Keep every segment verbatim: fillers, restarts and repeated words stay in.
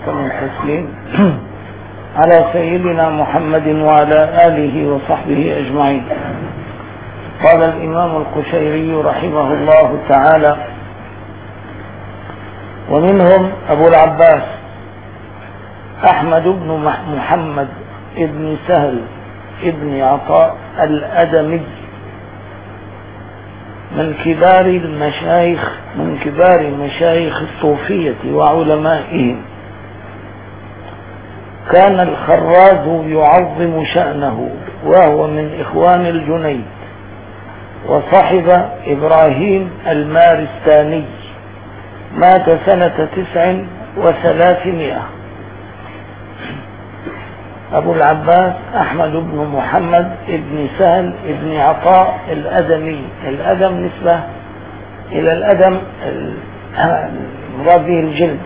وسلم التسليم على سيدنا محمد وعلى آله وصحبه أجمعين. قال الإمام القشيري رحمه الله تعالى: ومنهم أبو العباس أحمد بن محمد ابن سهل ابن عطاء الأدمي من كبار المشايخ من كبار مشايخ الصوفية وعلمائهم. كان الخراز يعظم شأنه وهو من إخوان الجنيد، وصحب إبراهيم المارستاني، مات سنة تسع وثلاثمائة. أبو العباس أحمد بن محمد ابن سهل ابن عطاء الأدمي. الأدم نسبة إلى الأدم المراد به الجلد،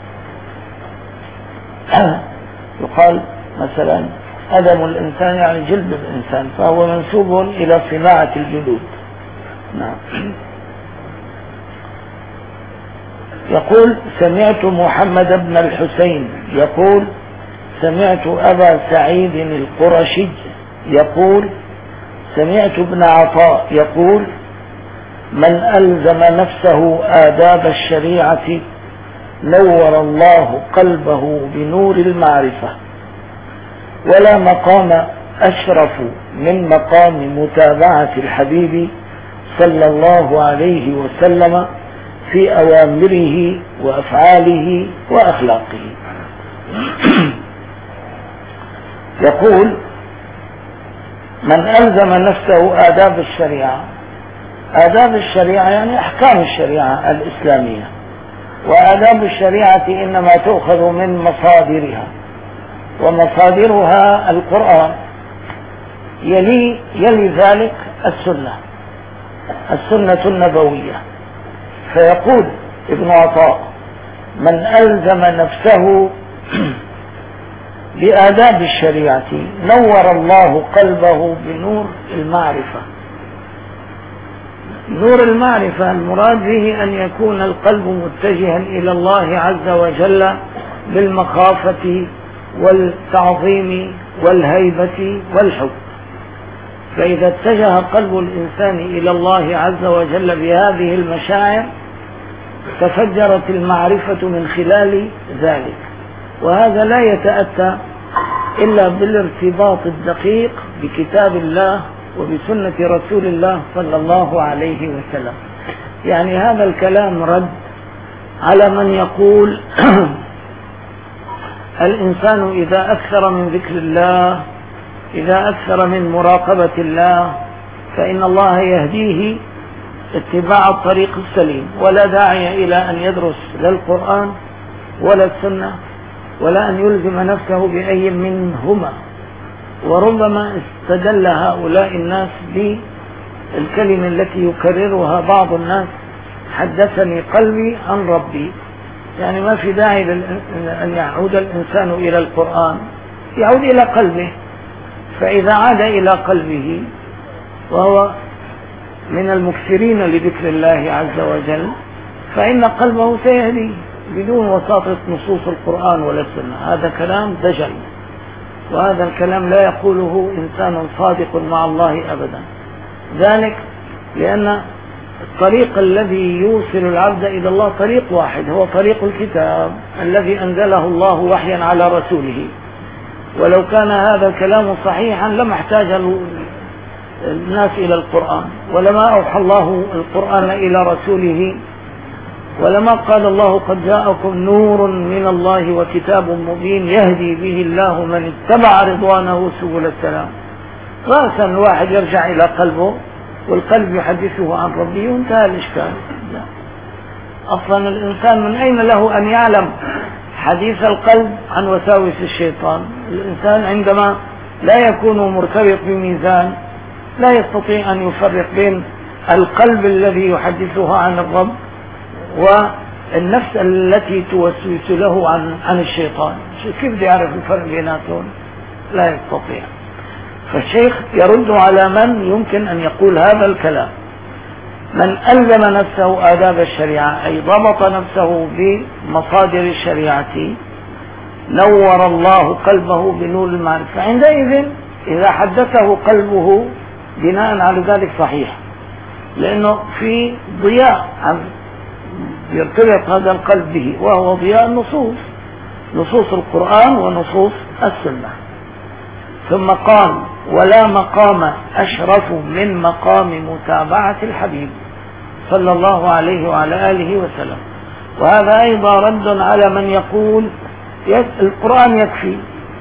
يقال مثلا أدم الإنسان يعني جلد الإنسان، فهو منسوب إلى صناعة الجلود. نعم. يقول: سمعت محمد بن الحسين يقول: سمعت أبا سعيد القرشي يقول: سمعت ابن عطاء يقول: من ألزم نفسه آداب الشريعة نور الله قلبه بنور المعرفة، ولا مقام أشرف من مقام متابعة الحبيب صلى الله عليه وسلم في أوامره وأفعاله وأخلاقه. يقول: من ألزم نفسه آداب الشريعة. آداب الشريعة يعني أحكام الشريعة الإسلامية، وآداب الشريعة إنما تؤخذ من مصادرها، ومصادرها القرآن، يلي, يلي ذلك السنة السنة النبوية. فيقول ابن عطاء: من ألزم نفسه بآداب الشريعة نور الله قلبه بنور المعرفة. نور المعرفة المراد به أن يكون القلب متجها إلى الله عز وجل بالمخافة والتعظيم والهيبة والحب. فإذا اتجه قلب الإنسان إلى الله عز وجل بهذه المشاعر تفجرت المعرفة من خلال ذلك، وهذا لا يتأتى إلا بالارتباط الدقيق بكتاب الله وبسنة رسول الله صلى الله عليه وسلم. يعني هذا الكلام رد على من يقول الإنسان إذا أكثر من ذكر الله، إذا أكثر من مراقبة الله، فإن الله يهديه اتباع الطريق السليم، ولا داعي إلى أن يدرس لا القرآن ولا السنة ولا أن يلزم نفسه بأي منهما. وربما استدل هؤلاء الناس بالكلمة التي يكررها بعض الناس: حدثني قلبي عن ربي. يعني ما في داعي أن يعود الإنسان إلى القرآن، يعود إلى قلبه. فإذا عاد إلى قلبه وهو من المكثرين لذكر الله عز وجل، فإن قلبه سيهدي بدون وساطة نصوص القرآن ولا السنة. هذا كلام دجل، وهذا الكلام لا يقوله إنسان صادق مع الله أبدا. ذلك لأن الطريق الذي يوصل العبد إلى الله طريق واحد، هو طريق الكتاب الذي أنزله الله وحيا على رسوله. ولو كان هذا الكلام صحيحا لما احتاج الناس إلى القرآن، ولما أوحى الله القرآن إلى رسوله، ولما قال الله: قد جاءكم نور من الله وكتاب مبين يهدي به الله من اتبع رضوانه سبل السلام. رأسا الواحد يرجع إلى قلبه والقلب يحدثه عن ربه وانتهى الإشكال. أصلا الإنسان من أين له أن يعلم حديث القلب عن وساوس الشيطان؟ الإنسان عندما لا يكون مرتبط بميزان لا يستطيع أن يفرق بين القلب الذي يحدثه عن الرب والنفس التي توسوس له عن عن الشيطان. كيف يعرف الفرق بيناتهم؟ لا يستطيع. فالشيخ يرد على من يمكن أن يقول هذا الكلام: من ألزم نفسه آداب الشريعة، أي ضبط نفسه بمصادر الشريعة، نور الله قلبه بنور المعرفة. فعندئذ إذا حدثه قلبه بناء على ذلك صحيح، لأنه في ضياء يرتبط هذا القلب به، وهو ضياء النصوص، نصوص القرآن ونصوص السنة. ثم قال: ولا مقام أشرف من مقام متابعة الحبيب صلى الله عليه وعلى آله وسلم. وهذا أيضا رد على من يقول القرآن يكفي،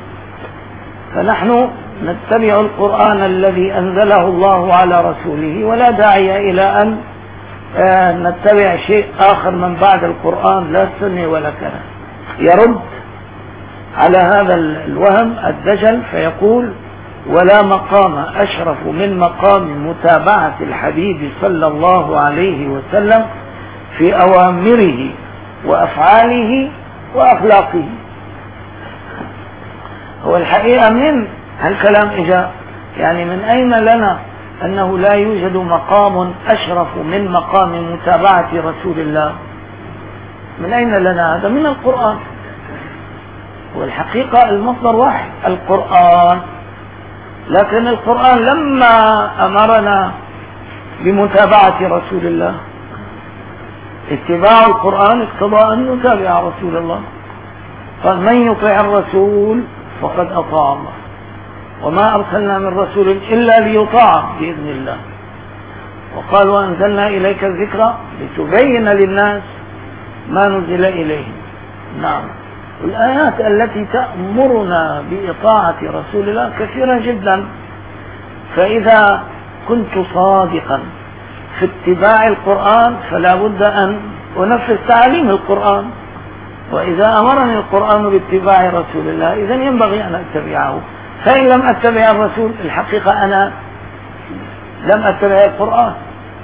فنحن نتبع القرآن الذي أنزله الله على رسوله، ولا داعي إلى أن نتبع شيء آخر من بعد القرآن، لا سنة ولا كلام. يرد على هذا الوهم الدجل فيقول: ولا مقام أشرف من مقام متابعة الحبيب صلى الله عليه وسلم في أوامره وأفعاله وأخلاقه. هو الحقيقة من هالكلام إجا، يعني من أين لنا أنه لا يوجد مقام أشرف من مقام متابعة رسول الله؟ من أين لنا هذا؟ من القرآن. والحقيقة المصدر واحد، القرآن. لكن القرآن لما أمرنا بمتابعة رسول الله، اتباع القرآن اقتضى أن نتابع رسول الله. قال: من يطيع الرسول فقد أطاع الله، وما أرسلنا من رسول إلا ليطاع بإذن الله. وقال: وأنزلنا إليك الذكر لتبين للناس ما نزل إليهم. نعم، الآيات التي تأمرنا بإطاعة رسول الله كثيرة جدا. فإذا كنت صادقا في اتباع القرآن فلا بد أن أنفذ تعاليم القرآن، وإذا أمرني القرآن باتباع رسول الله إذن ينبغي أن أتبعه. فإن لم أتبع الرسول الحقيقة أنا لم أتبع القرآن.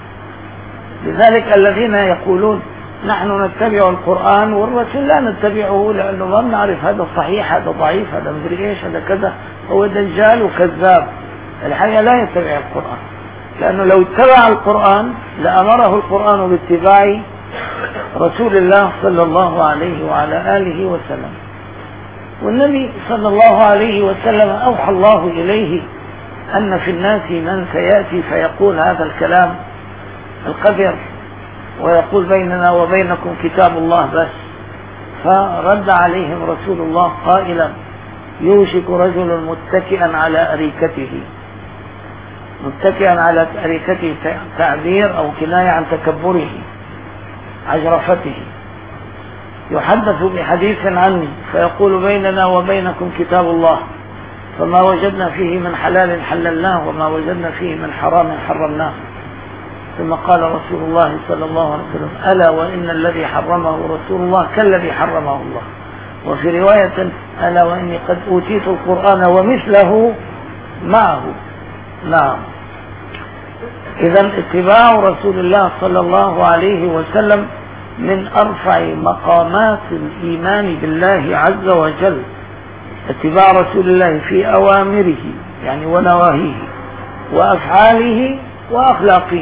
لذلك الذين يقولون نحن نتبع القرآن والرسول لا نتبعه لأنه ما بنعرف هذا صحيح هذا ضعيف هذا مدري إيش هذا كذا، هو دجال وكذاب. الحقيقة لا يتبع القرآن، لأنه لو اتبع القرآن لأمره القرآن باتباع رسول الله صلى الله عليه وعلى آله وسلم. والنبي صلى الله عليه وسلم أوحى الله إليه أن في الناس من سيأتي فيقول هذا الكلام القذر ويقول بيننا وبينكم كتاب الله بس. فرد عليهم رسول الله قائلا: يوشك رجل متكئا على أريكته. متكئا على أريكته تعبير أو كناية عن تكبره عجرفته. يحدث بحديث عني فيقول بيننا وبينكم كتاب الله، فما وجدنا فيه من حلال حللناه وما وجدنا فيه من حرام حرمناه. ثم قال رسول الله صلى الله عليه وسلم: ألا وإن الذي حرمه رسول الله كالذي حرمه الله. وفي رواية: ألا وإني قد أوتيت القرآن ومثله معه. نعم، إذن اتباع رسول الله صلى الله عليه وسلم من أرفع مقامات الإيمان بالله عز وجل. اتباع رسول الله في أوامره يعني ونواهيه وأفعاله وأخلاقه،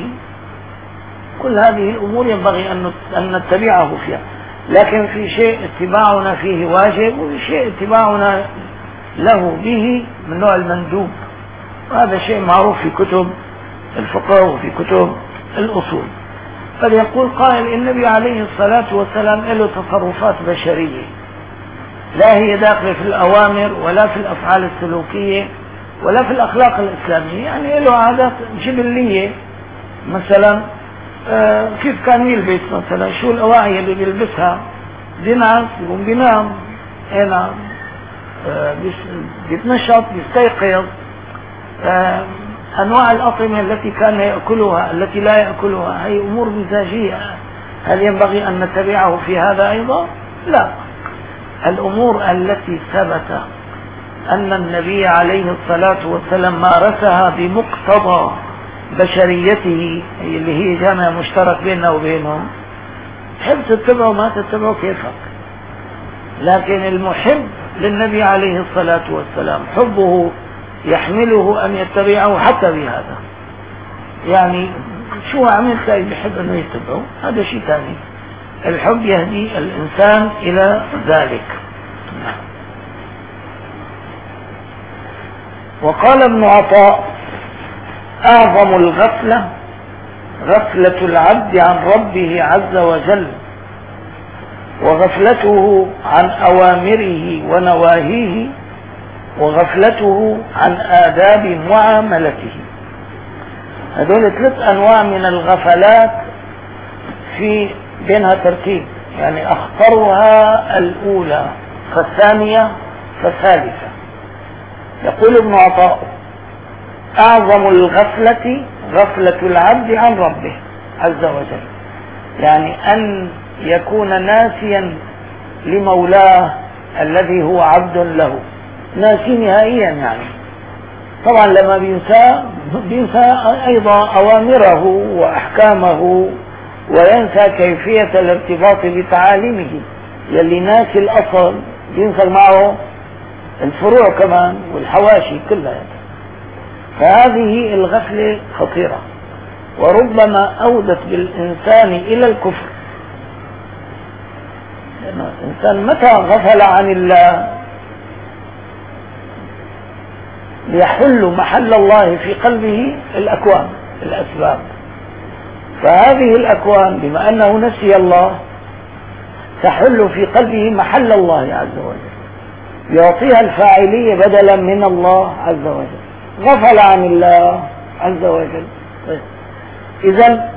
كل هذه الأمور ينبغي أن نتبعه فيها. لكن في شيء اتباعنا فيه واجب، وفي شيء اتباعنا له به من نوع المندوب، وهذا شيء معروف في كتب الفقه وفي كتب الأصول. قد يقول قائل: النبي عليه الصلاة والسلام له تصرفات بشرية لا هي داخلة في الأوامر ولا في الأفعال السلوكية ولا في الأخلاق الإسلامية، يعني له عادات جبلية. مثلا آه كيف كان يلبس، مثلا شو الأواعي اللي بيلبسها، بينعس يقوم بينام، هنا آه بيتنشط بيستيقظ، آه أنواع الأطعمة التي كان يأكلها التي لا يأكلها، هي أمور مزاجية. هل ينبغي أن نتبعه في هذا أيضا؟ لا. الأمور التي ثبت أن النبي عليه الصلاة والسلام مارسها بمقتضى بشريته اللي هي جامع مشترك بيننا وبينهم، تحب تتبعه ما تتبعه كيفك. لكن المحب للنبي عليه الصلاة والسلام حبه يحمله أن يتبعه حتى بهذا. يعني شو عمل تلاقي بحب أنه يتبعه، هذا شيء ثاني. الحب يهدي الإنسان إلى ذلك. وقال ابن عطاء: أعظم الغفلة غفلة العبد عن ربه عز وجل، وغفلته عن أوامره ونواهيه، وغفلته عن آداب معاملته. هذول ثلاث أنواع من الغفلات في بينها ترتيب، يعني أخطرها الأولى فالثانية فالثالثة. يقول ابن عطاء: أعظم الغفلة غفلة العبد عن ربه عز وجل، يعني أن يكون ناسيا لمولاه الذي هو عبد له، ناسي نهائيا. يعني طبعا لما بينسى بينسى أيضا أوامره وأحكامه، وينسى كيفية الارتباط بتعاليمه. يلي ناسي الأصل بينسى معه الفروع كمان والحواشي كلها. فهذه الغفلة خطيرة، وربما أودت بالإنسان إلى الكفر. لأن الإنسان متى غفل عن الله يحل محل الله في قلبه الأكوان، الأسباب. فهذه الأكوان بما أنه نسي الله تحل في قلبه محل الله عز وجل، يعطيها الفاعلية بدلا من الله عز وجل. غفل عن الله عز وجل. إذن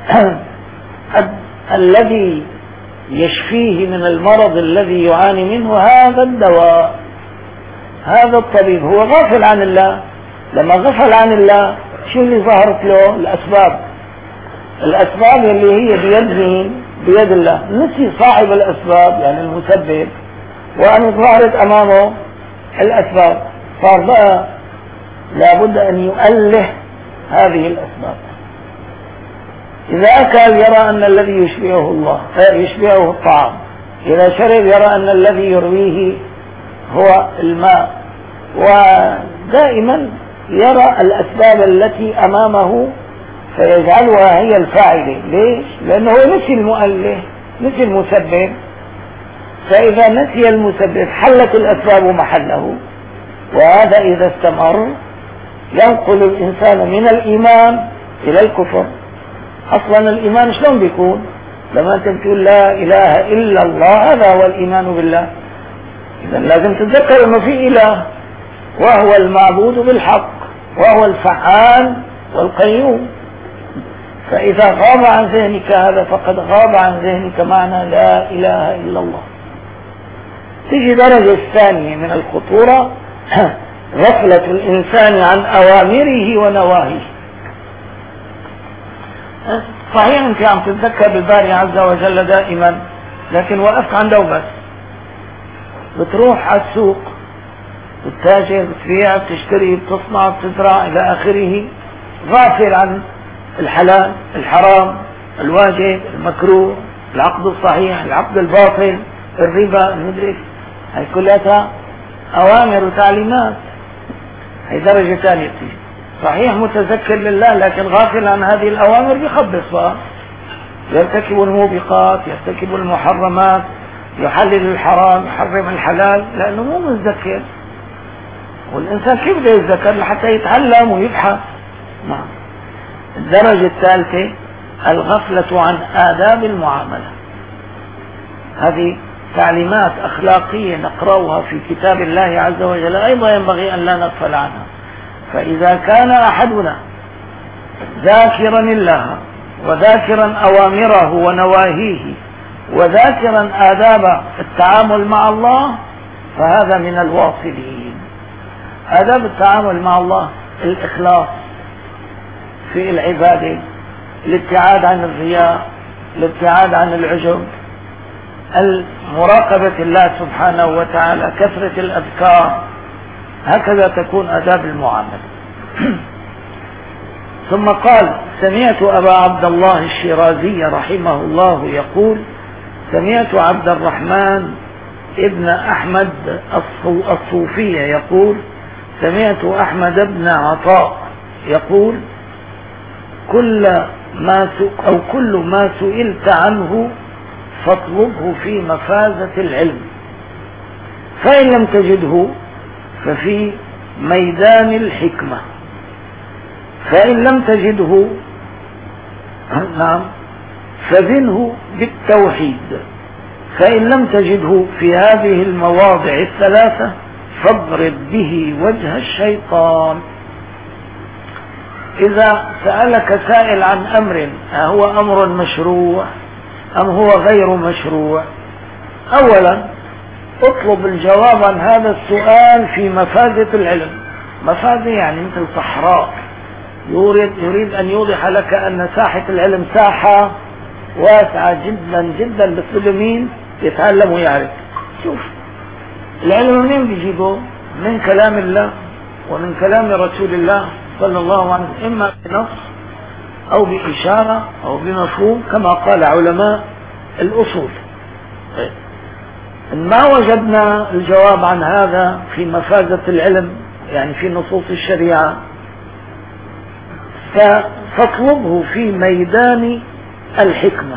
الذي يشفيه من المرض الذي يعاني منه هذا الدواء، هذا الطبيب هو غافل عن الله. لما غفل عن الله شو اللي ظهرت له؟ الأسباب. الأسباب اللي هي بيد مين؟ بيد الله. نسي صاحب الأسباب يعني المسبب، وأن ظهرت أمامه الأسباب، صار بقى لابد أن يؤله هذه الأسباب. إذا أكل يرى أن الذي يشبهه الله يشبهه الطعام، إذا شرب يرى أن الذي يرويه هو الماء، ودائما يرى الأسباب التي أمامه فيجعلها هي الفاعلة. ليش؟ لأنه نسي المؤله، نسي المسبب. فإذا نسي المسبب حلت الأسباب محله، وهذا إذا استمر ينقل الإنسان من الإيمان إلى الكفر. أصلا الإيمان شلون بيكون؟ لما أنت تقول لا إله إلا الله، هذا هو الإيمان بالله. إذا لازم تتذكر أنه في إله، وهو المعبود بالحق، وهو الفعال والقيوم. فإذا غاب عن ذهنك هذا فقد غاب عن ذهنك معنى لا إله إلا الله. تيجي درجة الثانية من الخطورة غفلة الإنسان عن أوامره ونواهيه. صحيح أنت عم تتذكر بالباري عز وجل دائما، لكن وقفت عنده بس. بتروح على السوق، بتتاجر، بتبيع، بتشتري، بتصنع، بتزرع إلى آخره، غافل عن الحلال، الحرام، الواجب، المكروه، العقد الصحيح، العقد الباطل، الربا، المدرك. هي كلها أوامر وتعليمات. هي درجة ثانية بتيجي. صحيح متذكر لله لكن غافل عن هذه الأوامر، بيخبص بقى، يرتكب الموبقات، يرتكب المحرمات، يحلل الحرام، يحرم الحلال، لأنه مو متذكر. والإنسان كيف بده يتذكر؟ لحتى يتعلم ويبحث. نعم. الدرجة الثالثة الغفلة عن آداب المعاملة. هذه تعليمات أخلاقية نقرأها في كتاب الله عز وجل، أيضا ينبغي أن لا نغفل عنها. فإذا كان أحدنا ذاكرا الله وذاكرا أوامره ونواهيه وذاكرا آداب التعامل مع الله، فهذا من الواصلين. آداب التعامل مع الله: الإخلاص في العبادة، الابتعاد عن الرياء، الابتعاد عن العجب، مراقبة الله سبحانه وتعالى، كثرة الأذكار. هكذا تكون آداب المعاملة. ثم قال: سمعت أبا عبد الله الشيرازي رحمه الله يقول: سمعت عبد الرحمن ابن أحمد الصوفية يقول: سمعت أحمد بن عطاء يقول: كل ما أو كل ما سئلت عنه فاطلبه في مفازة العلم، فإن لم تجده ففي ميدان الحكمة. فإن لم تجده نعم فزنه بالتوحيد. فإن لم تجده في هذه المواضع الثلاثة فاضرب به وجه الشيطان. إذا سألك سائل عن أمر أهو أمر مشروع أم هو غير مشروع، أولا اطلب الجواب عن هذا السؤال في مفازة العلم. مفازة يعني مثل صحراء، يريد, يريد أن يوضح لك أن ساحة العلم ساحة واسعة جدا جدا، بس مين يتعلم ويعرف. شوف العلم منين بيجيبه؟ من كلام الله ومن كلام رسول الله صلى الله عليه وسلم، إما بنص أو بإشارة أو بمفهوم كما قال علماء الأصول. إن ما وجدنا الجواب عن هذا في مفازة العلم يعني في نصوص الشريعة فاطلبه في ميدان الحكمة.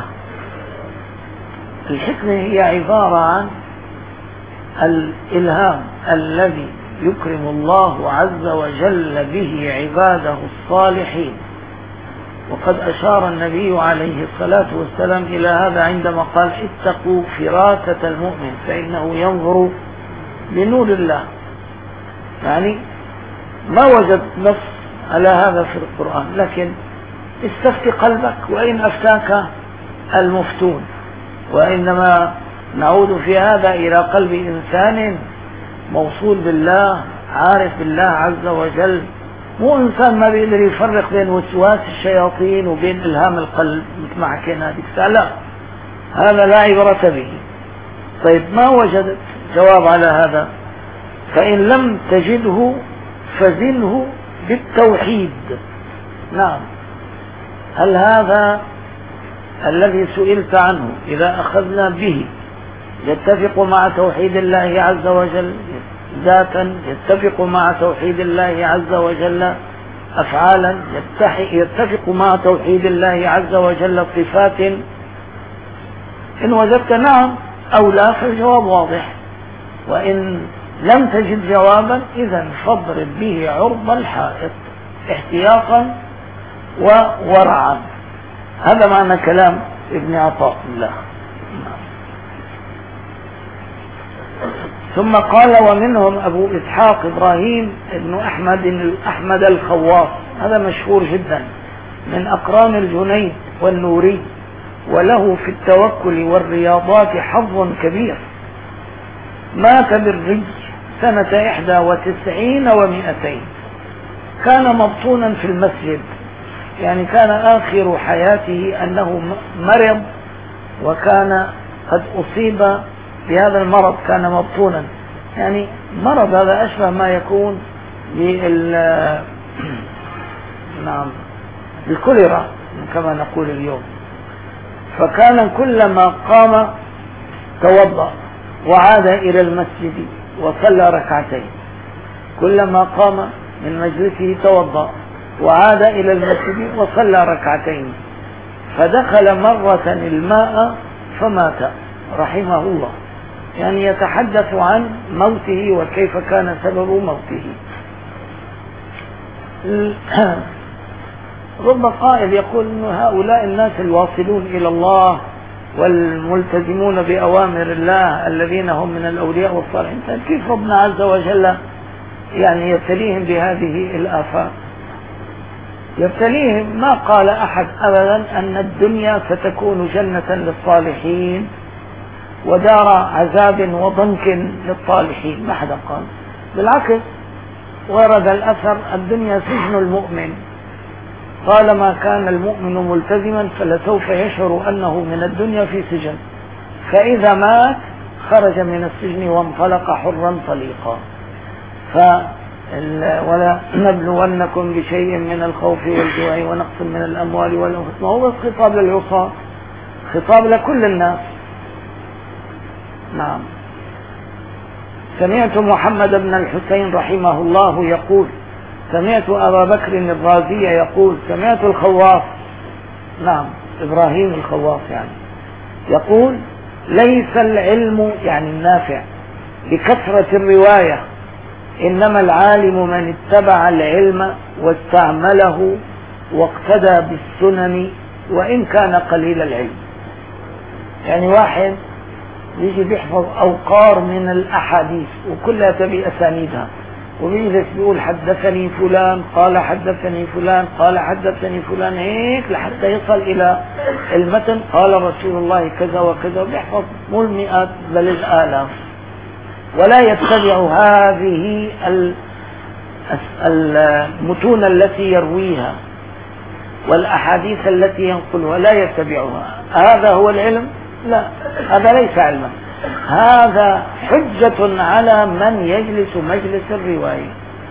الحكمة هي عبارة عن الإلهام الذي يكرم الله عز وجل به عباده الصالحين. وقد أشار النبي عليه الصلاة والسلام إلى هذا عندما قال اتقوا فراسة المؤمن فإنه ينظر لنور الله. يعني ما وجد نص على هذا في القرآن، لكن استفتي قلبك وإن أفتاك المفتون. وإنما نعود في هذا إلى قلب إنسان موصول بالله عارف بالله عز وجل، مو إنسان ما بيقدر يفرق بين وسواس الشياطين وبين إلهام القلب مثل ما حكينا هذيك الساعة. لا، هذا لا عبرة به. طيب ما وجدت جواب على هذا؟ فإن لم تجده فزنه بالتوحيد. نعم، هل هذا الذي سئلت عنه إذا أخذنا به يتفق مع توحيد الله عز وجل ذاتا، يتفق مع توحيد الله عز وجل أفعالا، يتفق مع توحيد الله عز وجل صفات؟ إن وجدت نعم أو لا فالجواب واضح. وإن لم تجد جوابا إذن فاضرب به عرض الحائط احتياطا وورعا. هذا معنى كلام ابن عطاء الله. ثم قال ومنهم أبو إسحاق إبراهيم بن أحمد أحمد الخواص، هذا مشهور جدا من أقران الجنيد والنوري، وله في التوكل والرياضات حظ كبير. مات بالري سنة إحدى وتسعين ومئتين. كان مبطونا في المسجد، يعني كان آخر حياته أنه مرض وكان قد أصيب بهذا المرض، كان مبطونا. يعني مرض هذا أشبه ما يكون بال نعم بالكوليرا كما نقول اليوم. فكان كلما قام توضأ وعاد إلى المسجد وصلى ركعتين، كلما قام من مجلسه توضأ وعاد إلى المسجد وصلى ركعتين. فدخل مرة الماء فمات رحمه الله. يعني يتحدث عن موته وكيف كان سبب موته. رب قائل يقول إن هؤلاء الناس الواصلون إلى الله والملتزمون بأوامر الله الذين هم من الأولياء والصالحين، كيف ربنا عز وجل يعني يبتليهم بهذه الآفات؟ يبتليهم ما قال أحد أبدا أن الدنيا ستكون جنة للصالحين ودار عذاب وضنك للطالحين، ما حدا قال. بالعكس ورد الأثر الدنيا سجن المؤمن، طالما كان المؤمن ملتزما فلسوف يشعر أنه من الدنيا في سجن، فإذا مات خرج من السجن وانطلق حرا طليقا. ف ولا نبلونكم بشيء من الخوف والجوع ونقص من الأموال والأنفس. ما هو خطاب للعصاة، خطاب لكل الناس. نعم. سمعت محمد بن الحسين رحمه الله يقول سمعت أبا بكر الرازي يقول سمعت الخواص، نعم إبراهيم الخواص يعني، يقول ليس العلم يعني النافع بكثرة الرواية إنما العالم من اتبع العلم واستعمله واقتدى بالسنن وإن كان قليل العلم. يعني واحد يجي بيحفظ أوقار من الأحاديث وكلها تبي أسانيدها، وبيجلس بيقول حدثني فلان قال حدثني فلان قال حدثني فلان هيك لحتى يصل إلى المتن قال رسول الله كذا وكذا، وبيحفظ مو المئات بل الآلاف، ولا يتبع هذه المتون التي يرويها والأحاديث التي ينقلها، لا يتبعها. هذا هو العلم؟ لا، هذا ليس علما، هذا حجة على من يجلس مجلس الرواية.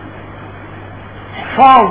احفظ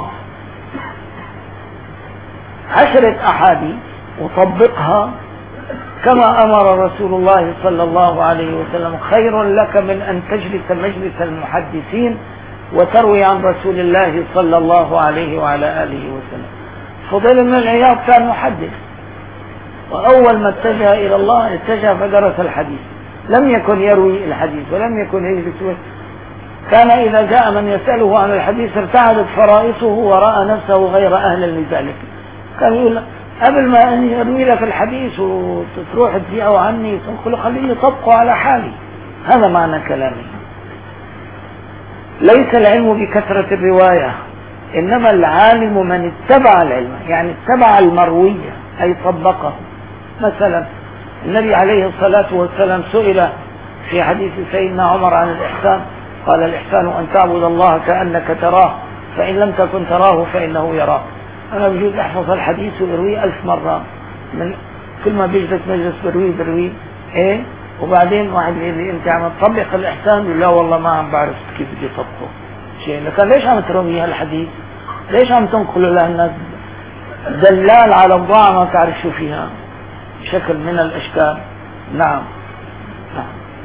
عشرة أحاديث وطبقها كما أمر رسول الله صلى الله عليه وسلم، خير لك من أن تجلس مجلس المحدثين وتروي عن رسول الله صلى الله عليه وعلى آله وسلم. فضيل بن عياض كان محدث، وأول ما اتجه إلى الله اتجه فدرس الحديث، لم يكن يروي الحديث ولم يكن يجلس، كان إذا جاء من يسأله عن الحديث ارتعدت فرائصه ورأى نفسه غير أهل لذلك. كان يقول قبل ما أن يروي لك الحديث وتروح تبيعه عني تقول خليني طبقه على حالي. هذا معنى كلامي. ليس العلم بكثرة الرواية، إنما العالم من اتبع العلم، يعني اتبع المروية أي طبقه. مثلا النبي عليه الصلاة والسلام سئل في حديث سيدنا عمر عن الإحسان، قال الإحسان أن تعبد الله كأنك تراه فإن لم تكن تراه فإنه يراك. أنا بجوز أحفظ الحديث وأرويه ألف مرة، من كل ما بيجلس مجلس برويه برويه إيه، وبعدين واحد يقول لي أنت عم تطبق الإحسان؟ يقول لا والله ما عم بعرف كيف بدي أطبقه. شيء لكن ليش عم تروي هالحديث؟ ليش عم تنقله للناس؟ دلال على بضاعة ما تعرف شو فيها شكل من الأشكال. نعم نعم.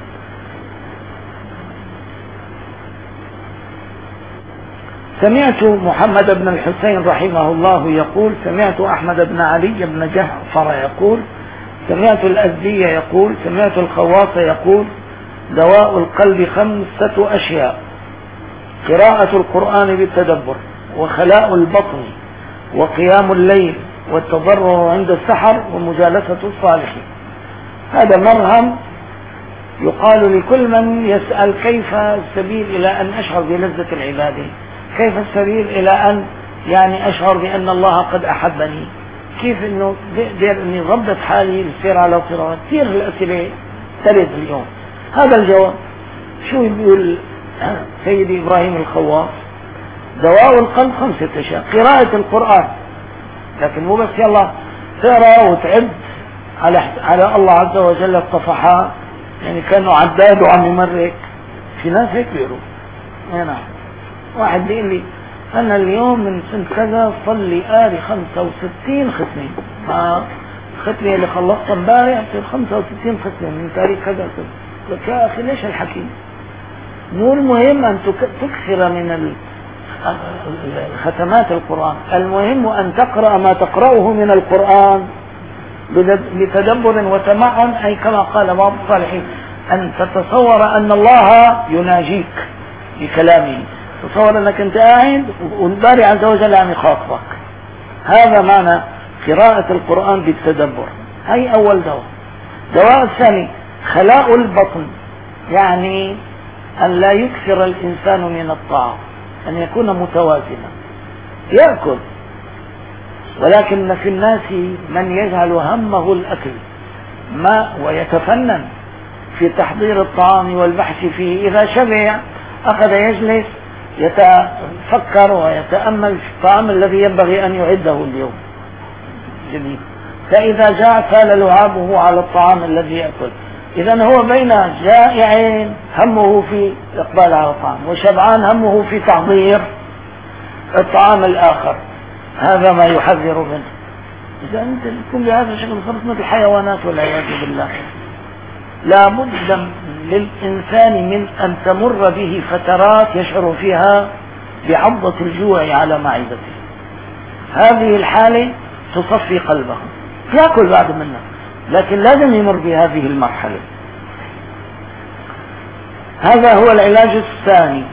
سمعت محمد بن الحسين رحمه الله يقول سمعت أحمد بن علي بن جعفر يقول سمعت الأزدي يقول سمعت الخواص يقول دواء القلب خمسة أشياء: قراءة القرآن بالتدبر، وخلاء البطن، وقيام الليل، والتضرع عند السحر، ومجالسة الصالحين. هذا مرهم يقال لكل من يسأل كيف السبيل إلى أن أشعر بلذة العبادة، كيف السبيل إلى أن يعني أشعر بأن الله قد أحبني، كيف أنه بقدر أني ضبط حالي للسير على صراط. كثير الأسئلة ترد اليوم. هذا الجواب شو يقول سيدي إبراهيم الخواص؟ دواء القلب خمسة أشياء: قراءة القرآن، لكن مو بس يلا تقرأ وتعد على على الله عز وجل الصفحات، يعني كانوا عداد وعم يمرك. في ناس هيك بيقولوا. نعم. واحد بيقول لي أنا اليوم من سنة كذا صلي قاري خمسة وستين ختمة، مع الختمة اللي خلصتها امبارح تصير خمسة وستين ختمة من تاريخ كذا كذا. لك يا أخي ليش الحكي؟ مو المهم أن تكثر من ختمات القرآن، المهم أن تقرأ ما تقرأه من القرآن بتدبر وتمعن، أي كما قال بعض الصالحين أن تتصور أن الله يناجيك بكلامه، تصور أنك أنت قاعد والباري عز وجل عم يخاطبك. هذا معنى قراءة القرآن بالتدبر. هي أول دواء. دواء الثاني خلاء البطن، يعني أن لا يكثر الإنسان من الطعام، أن يكون متوازنا، يأكل، ولكن في الناس من يجعل همه الأكل ما ويتفنن في تحضير الطعام والبحث فيه. إذا شبع أخذ يجلس يتفكر ويتأمل في الطعام الذي ينبغي أن يعده اليوم. جميل. فإذا جاء سال لعابه على الطعام الذي يأكل. إذا هو بين جائع همه في الإقبال على الطعام، وشبعان همه في تحضير الطعام الآخر. هذا ما يحذر منه. إذا أنت تكون بهذا الشكل صرت مثل الحيوانات والعياذ بالله. لا بد للإنسان من أن تمر به فترات يشعر فيها بعضة الجوع على معدته. هذه الحالة تصفي قلبه، يأكل بعد منه، لكن لازم يمر بهذه المرحلة. هذا هو العلاج الثاني.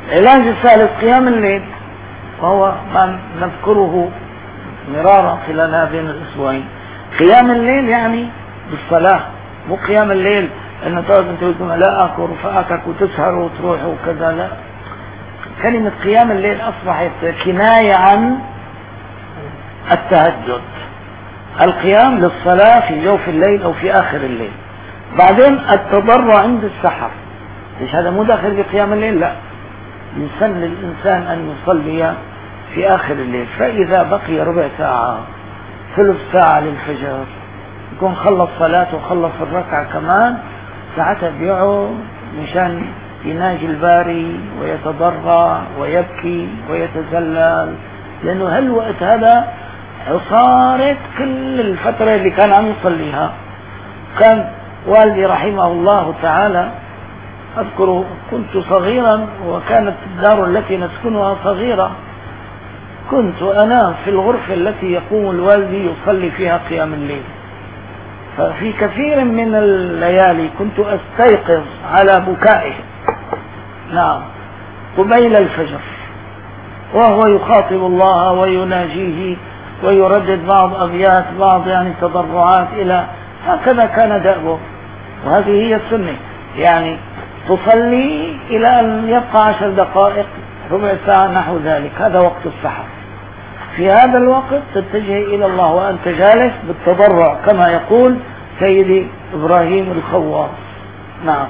العلاج الثالث قيام الليل، وهو ما نذكره مرارا خلال هذين الأسبوعين. قيام الليل يعني بالصلاة، مو قيام الليل أن تقعد أنت وزملائك ورفقاتك وتسهر وتروح وكذا، لا. كلمة قيام الليل أصبحت كناية عن التهجد، القيام للصلاة في جوف الليل أو في آخر الليل. بعدين التضرع عند السحر، ليش هذا مو داخل بقيام الليل؟ لا، يسن للإنسان أن يصلي في آخر الليل، فإذا بقي ربع ساعة ثلث ساعة للفجر يكون خلص صلاته وخلص الركعة كمان، ساعتها بيقعد مشان يناجي الباري ويتضرع ويبكي ويتذلل، لأنه هالوقت هذا عصارة كل الفترة اللي كان عم يصليها. كان والدي رحمه الله تعالى، أذكر كنت صغيرا وكانت الدار التي نسكنها صغيرة، كنت أنام في الغرفة التي يقوم الوالدي يصلي فيها قيام الليل، ففي كثير من الليالي كنت أستيقظ على بكائه، نعم، قبيل الفجر، وهو يخاطب الله ويناجيه ويردد بعض أبيات، بعض يعني تضرعات، إلى هكذا كان دأبه. وهذه هي السنة، يعني تصلي إلى أن يبقى عشر دقائق ربع ساعة نحو ذلك، هذا وقت السحر. في هذا الوقت تتجه إلى الله وأنت جالس بالتضرع كما يقول سيدي إبراهيم الخواص، نعم.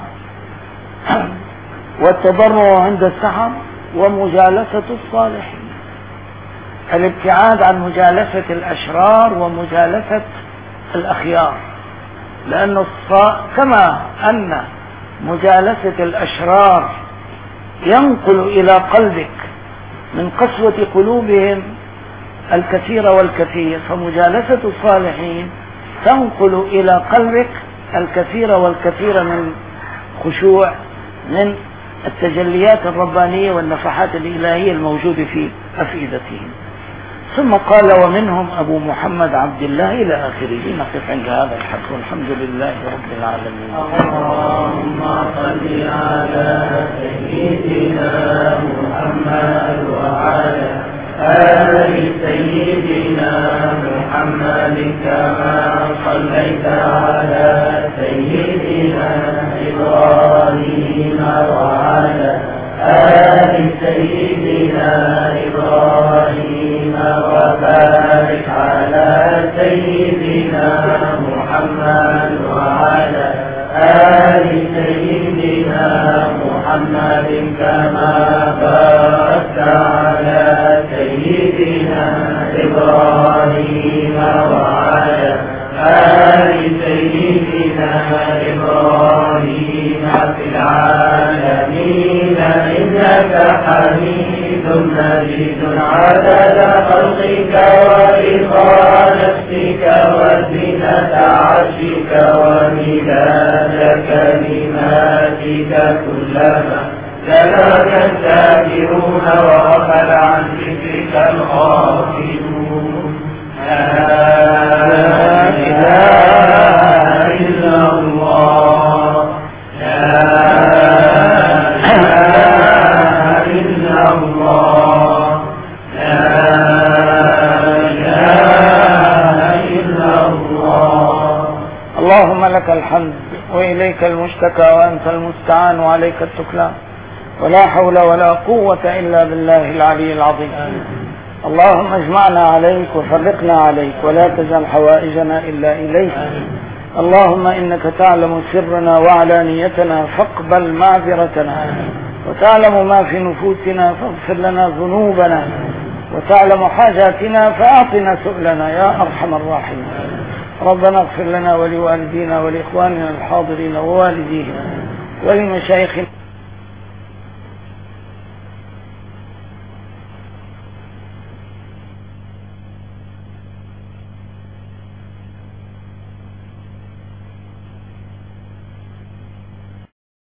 والتضرع عند السحر ومجالسة الصالحين، الابتعاد عن مجالسة الأشرار ومجالسة الأخيار، لأن كما أن مجالسة الأشرار ينقل إلى قلبك من قسوة قلوبهم الكثير والكثير، فمجالسة الصالحين تنقل إلى قلبك الكثير والكثير من خشوع، من التجليات الربانية والنفحات الإلهية الموجودة في أفئدتهم. ثم قال ومنهم أبو محمد عبد الله إلى آخره. نقف عند هذا الحد والحمد لله رب العالمين. اللهم صل على سيدنا محمد وعلى آل سيدنا محمد كما صليت على سيدنا إبراهيم وعلى آل سيدنا إبراهيم وبارك على سيدنا محمد وعلى آل سيدنا محمد كما باركت على سيدنا إبراهيم وعلى آل سيدنا إبراهيم في العالمين إنك حميد مجيد عدد خلقك ورضا نفسك وزنة عرشك ومداد كلماتك كلما ذكرك الذاكرون وغفل عن ذكرك الغافلون. لا إله إلا الله، لا إله إلا الله، لا إله إلا الله. اللهم لك الحمد وإليك المشتكى وأنت المستعان وعليك التكلان، ولا حول ولا قوة إلا بالله العلي العظيم. اللهم اجمعنا عليك وفرقنا عليك، ولا تجعل حوائجنا إلا إليك. اللهم إنك تعلم سرنا وعلانيتنا فاقبل معذرتنا، وتعلم ما في نفوسنا فاغفر لنا ذنوبنا، وتعلم حاجاتنا فأعطنا سؤلنا يا أرحم الراحمين. ربنا اغفر لنا ولوالدينا ولإخواننا الحاضرين ووالديهم ولمشايخنا